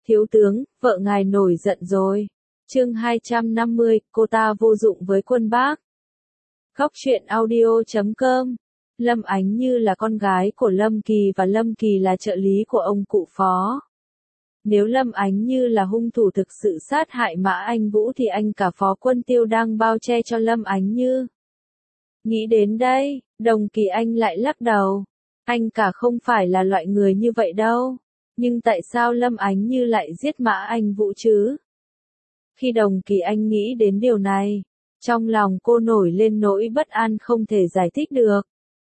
Thiếu tướng, vợ ngài nổi giận rồi. Chương 250, cô ta vô dụng với Quân Bác. Góc truyện audio.com. Lâm Ánh Như là con gái của Lâm Kỳ và Lâm Kỳ là trợ lý của ông cụ Phó. Nếu Lâm Ánh Như là hung thủ thực sự sát hại Mã Anh Vũ thì anh cả Phó Quân Tiêu đang bao che cho Lâm Ánh Như. Nghĩ đến đây, Đồng Kỳ Anh lại lắc đầu. Anh cả không phải là loại người như vậy đâu. Nhưng tại sao Lâm Ánh Như lại giết Mã Anh Vũ chứ? Khi Đồng Kỳ Anh nghĩ đến điều này, trong lòng cô nổi lên nỗi bất an không thể giải thích được.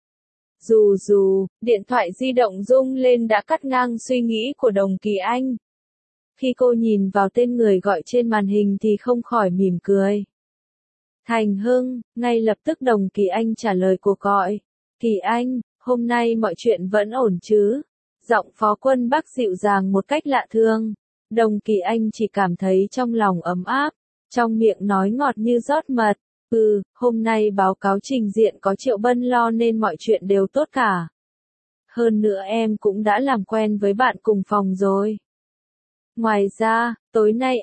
Dù, điện thoại di động rung lên đã cắt ngang suy nghĩ của Đồng Kỳ Anh. Khi cô nhìn vào tên người gọi trên màn hình thì không khỏi mỉm cười. Thành Hưng, ngay lập tức Đồng Kỳ Anh trả lời cuộc gọi. Kỳ Anh, hôm nay mọi chuyện vẫn ổn chứ? Giọng Phó Quân Bác dịu dàng một cách lạ thường. Đồng Kỳ Anh chỉ cảm thấy trong lòng ấm áp, trong miệng nói ngọt như rót mật. Hôm nay báo cáo trình diện có Triệu Bân lo nên mọi chuyện đều tốt cả. Hơn nữa em cũng đã làm quen với bạn cùng phòng rồi. Ngoài ra, tối nay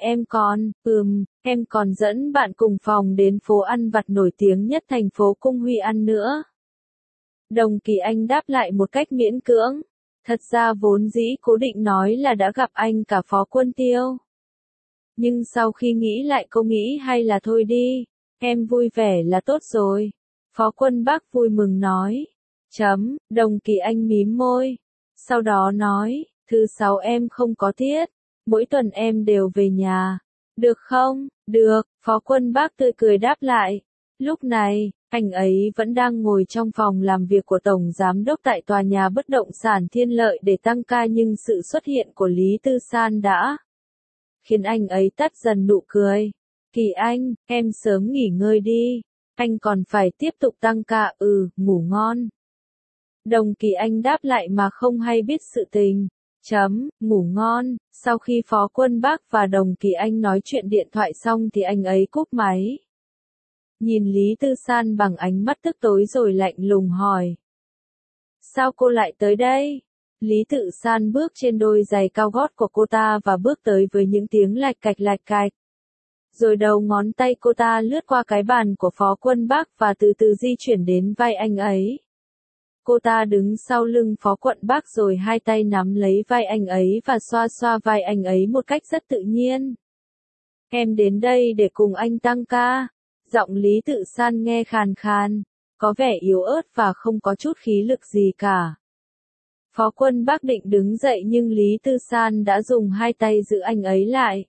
em còn dẫn bạn cùng phòng đến phố ăn vặt nổi tiếng nhất thành phố Cung Huy ăn nữa. Đồng Kỳ Anh đáp lại một cách miễn cưỡng. Thật ra vốn dĩ cố định nói là đã gặp anh cả Phó Quân Tiêu. Nhưng sau khi nghĩ lại cô nghĩ hay là thôi đi, em vui vẻ là tốt rồi. Phó Quân Bác vui mừng nói. Đồng Kỳ Anh mím môi. Sau đó nói, thứ 6 em không có tiết. Mỗi tuần em đều về nhà. Được không? Được, Phó Quân Bác tươi cười đáp lại. Lúc này, anh ấy vẫn đang ngồi trong phòng làm việc của Tổng Giám đốc tại tòa nhà bất động sản Thiên Lợi để tăng ca, nhưng sự xuất hiện của Lý Tư San đã khiến anh ấy tắt dần nụ cười. Kỳ Anh, em sớm nghỉ ngơi đi. Anh còn phải tiếp tục tăng ca. Ngủ ngon. Đồng Kỳ Anh đáp lại mà không hay biết sự tình. Ngủ ngon. Sau khi Phó Quân Bác và Đồng Kỳ Anh nói chuyện điện thoại xong thì anh ấy cúp máy. Nhìn Lý Tư San bằng ánh mắt tức tối rồi lạnh lùng hỏi. Sao cô lại tới đây? Lý Tự San bước trên đôi giày cao gót của cô ta và bước tới với những tiếng lạch cạch. Rồi đầu ngón tay cô ta lướt qua cái bàn của Phó Quân Bác và từ từ di chuyển đến vai anh ấy. Cô ta đứng sau lưng Phó Quân Bác rồi hai tay nắm lấy vai anh ấy và xoa xoa vai anh ấy một cách rất tự nhiên. Em đến đây để cùng anh tăng ca. Giọng Lý Tự San nghe khàn khàn, có vẻ yếu ớt và không có chút khí lực gì cả. Phó Quân Bác định đứng dậy nhưng Lý Tư San đã dùng hai tay giữ anh ấy lại.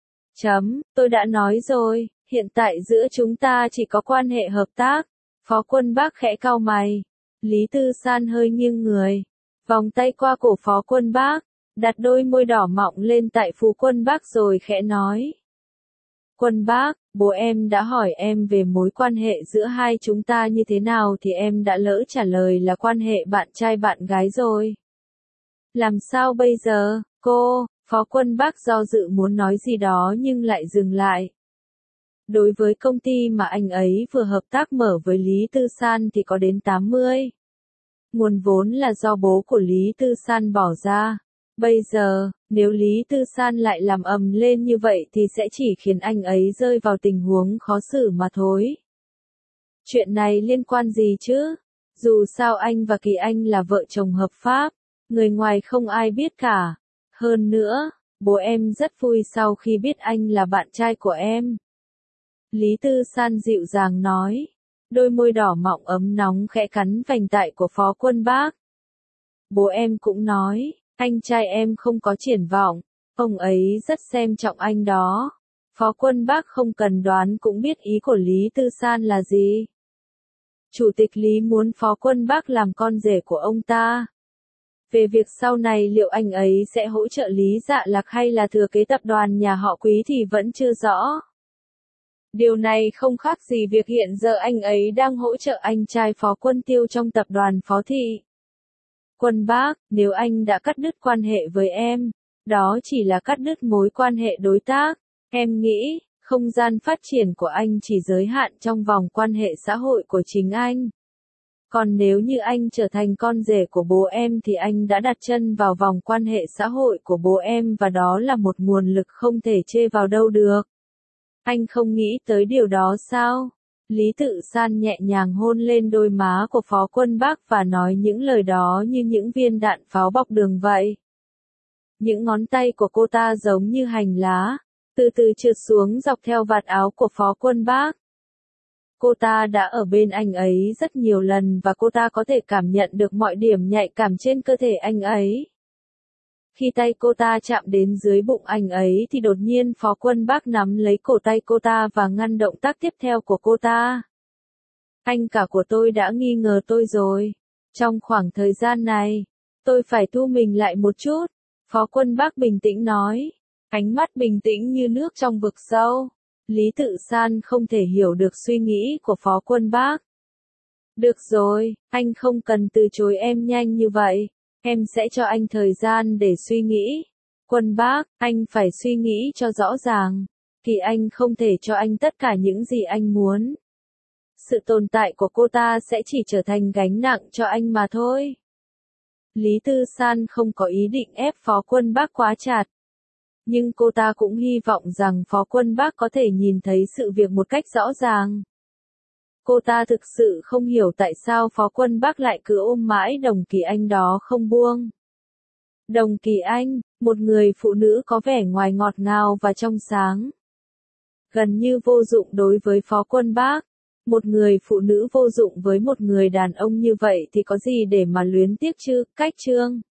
Tôi đã nói rồi, hiện tại giữa chúng ta chỉ có quan hệ hợp tác. Phó Quân Bác khẽ cau mày. Lý Tư San hơi nghiêng người, vòng tay qua cổ Phó Quân Bác, đặt đôi môi đỏ mọng lên tại Phú Quân Bác rồi khẽ nói. Quân Bác, bố em đã hỏi em về mối quan hệ giữa hai chúng ta như thế nào thì em đã lỡ trả lời là quan hệ bạn trai bạn gái rồi. Làm sao bây giờ, cô? Phó Quân Bác do dự muốn nói gì đó nhưng lại dừng lại. Đối với công ty mà anh ấy vừa hợp tác mở với Lý Tư San thì có đến 80. Nguồn vốn là do bố của Lý Tư San bỏ ra. Bây giờ, nếu Lý Tư San lại làm ầm lên như vậy thì sẽ chỉ khiến anh ấy rơi vào tình huống khó xử mà thôi. Chuyện này liên quan gì chứ? Dù sao anh và Kỳ Anh là vợ chồng hợp pháp, người ngoài không ai biết cả. Hơn nữa, bố em rất vui sau khi biết anh là bạn trai của em. Lý Tư San dịu dàng nói, đôi môi đỏ mọng ấm nóng khẽ cắn vành tai của Phó Quân Bác. Bố em cũng nói, anh trai em không có triển vọng, ông ấy rất xem trọng anh đó. Phó Quân Bác không cần đoán cũng biết ý của Lý Tư San là gì. Chủ tịch Lý muốn Phó Quân Bác làm con rể của ông ta. Về việc sau này liệu anh ấy sẽ hỗ trợ Lý Dạ Lạc hay là thừa kế tập đoàn nhà họ Quý thì vẫn chưa rõ. Điều này không khác gì việc hiện giờ anh ấy đang hỗ trợ anh trai Phó Quân Tiêu trong tập đoàn Phó Thị. Quân Bác, nếu anh đã cắt đứt quan hệ với em, đó chỉ là cắt đứt mối quan hệ đối tác. Em nghĩ, không gian phát triển của anh chỉ giới hạn trong vòng quan hệ xã hội của chính anh. Còn nếu như anh trở thành con rể của bố em thì anh đã đặt chân vào vòng quan hệ xã hội của bố em và đó là một nguồn lực không thể chê vào đâu được. Anh không nghĩ tới điều đó sao? Lý Tự San nhẹ nhàng hôn lên đôi má của Phó Quân Bác và nói những lời đó như những viên đạn pháo bọc đường vậy. Những ngón tay của cô ta giống như hành lá, từ từ trượt xuống dọc theo vạt áo của Phó Quân Bác. Cô ta đã ở bên anh ấy rất nhiều lần và cô ta có thể cảm nhận được mọi điểm nhạy cảm trên cơ thể anh ấy. Khi tay cô ta chạm đến dưới bụng anh ấy thì đột nhiên Phó Quân Bác nắm lấy cổ tay cô ta và ngăn động tác tiếp theo của cô ta. Anh cả của tôi đã nghi ngờ tôi rồi. Trong khoảng thời gian này, tôi phải thu mình lại một chút. Phó Quân Bác bình tĩnh nói. Ánh mắt bình tĩnh như nước trong vực sâu. Lý Tự San không thể hiểu được suy nghĩ của Phó Quân Bác. Được rồi, anh không cần từ chối em nhanh như vậy. Em sẽ cho anh thời gian để suy nghĩ. Quân Bác, anh phải suy nghĩ cho rõ ràng. Thì anh không thể cho anh tất cả những gì anh muốn. Sự tồn tại của cô ta sẽ chỉ trở thành gánh nặng cho anh mà thôi. Lý Tư San không có ý định ép Phó Quân Bác quá chặt. Nhưng cô ta cũng hy vọng rằng Phó Quân Bác có thể nhìn thấy sự việc một cách rõ ràng. Cô ta thực sự không hiểu tại sao Phó Quân Bác lại cứ ôm mãi Đồng Kỳ Anh đó không buông. Đồng Kỳ Anh, một người phụ nữ có vẻ ngoài ngọt ngào và trong sáng. Gần như vô dụng đối với Phó Quân Bác. Một người phụ nữ vô dụng với một người đàn ông như vậy thì có gì để mà luyến tiếc chứ, Cách Trương.